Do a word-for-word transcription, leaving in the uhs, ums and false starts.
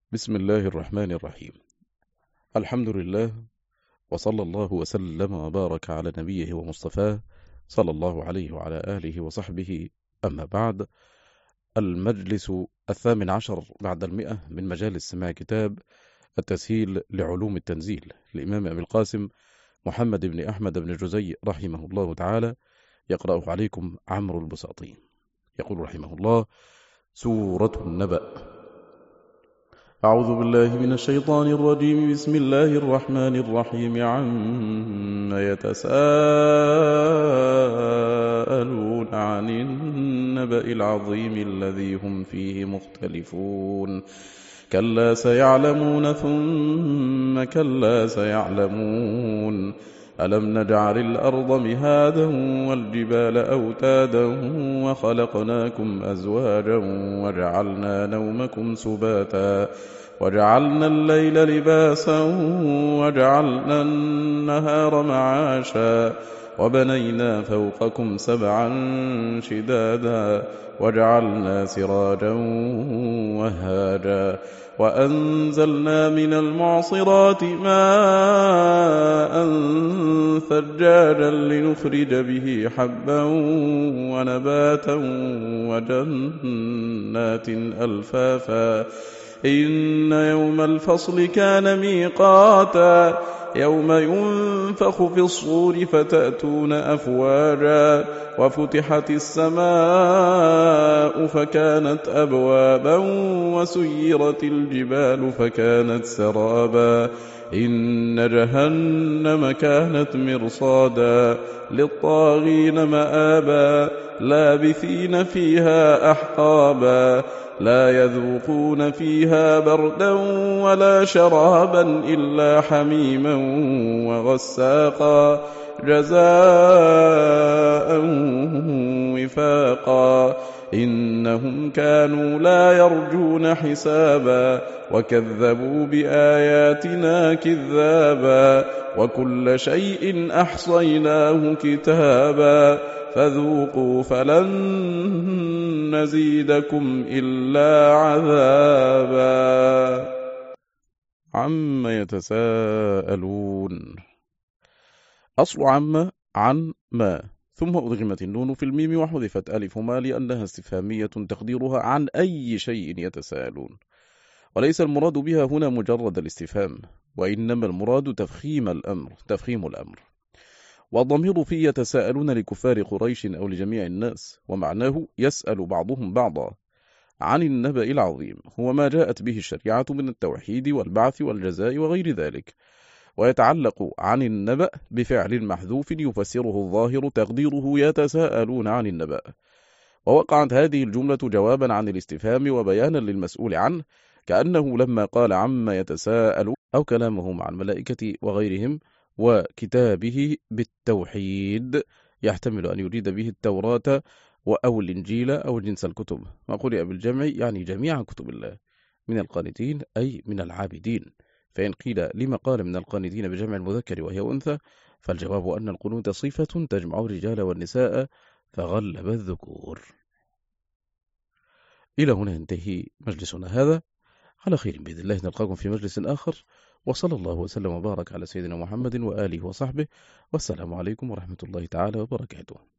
بسم الله الرحمن الرحيم. الحمد لله، وصلى الله وسلم وبارك على نبيه ومصطفاه صلى الله عليه وعلى آله وصحبه. أما بعد، المجلس الثامن عشر بعد المئة من مجالس سماع كتاب التسهيل لعلوم التنزيل لإمام أبي القاسم محمد بن أحمد بن جزي رحمه الله تعالى، يقرأه عليكم عمرو البساطي. يقول رحمه الله: سورة النبأ. أعوذ بالله من الشيطان الرجيم. بسم الله الرحمن الرحيم. عم يتساءلون عن النبأ العظيم الذي هم فيه مختلفون. كلا سيعلمون ثم كلا سيعلمون. ألم نجعل الأرض مهادا والجبال أوتادا وخلقناكم أزواجا وجعلنا نومكم سباتا وجعلنا الليل لباسا وجعلنا النهار معاشا وبنينا فوقكم سبعا شدادا وجعلنا سراجا وهاجا وأنزلنا من المعصرات ماء ثجاجا لنخرج به حبا ونباتا وجنات ألفافا. إن يوم الفصل كان ميقاتا. يوم ينفخ في الصور فتأتون أفواجا وفتحت السماء فكانت أبوابا وسيرت الجبال فكانت سرابا. إن جهنم كانت مرصادا للطاغين مآبا لابثين فيها أحقابا لا يذوقون فيها بردا ولا شرابا إلا حميما وغساقا جزاء وفاقا. إنهم كانوا لا يرجون حسابا وكذبوا بآياتنا كذابا وكل شيء أحصيناه كتابا فذوقوا فلن نزيدكم إلا عذابا. عم يتساءلون. أصل عم عن ما، ثم أدغمت النون في الميم وحذفت ألف ما لأنها استفهامية تقديرها عن أي شيء يتساءلون، وليس المراد بها هنا مجرد الاستفهام، وإنما المراد تفخيم الأمر تفخيم الأمر. والضمير في يتساءلون لكفار قريش أو لجميع الناس، ومعناه يسأل بعضهم بعضا عن النبأ العظيم، هو ما جاءت به الشريعة من التوحيد والبعث والجزاء وغير ذلك. ويتعلق عن النبأ بفعل محذوف يفسره الظاهر تقديره يتساءلون عن النبأ، ووقعت هذه الجملة جوابا عن الاستفهام وبيانا للمسؤول عنه، كأنه لما قال عما يتساءل أو كلامه مع الملائكة وغيرهم وكتابه بالتوحيد يحتمل أن يريد به التوراة أو الإنجيل أو جنس الكتب، ما قرئ بالجمع يعني جميع كتب الله، من القانتين أي من العابدين. فإن قيل لما قال من القانتين بجمع المذكر وهي أنثى، فالجواب أن القنوت صفة تجمع الرجال والنساء فغلب الذكور. إلى هنا ينتهي مجلسنا هذا، على خير بإذن الله نلقاكم في مجلس آخر، وصلى الله وسلم وبارك على سيدنا محمد وآله وصحبه، والسلام عليكم ورحمة الله تعالى وبركاته.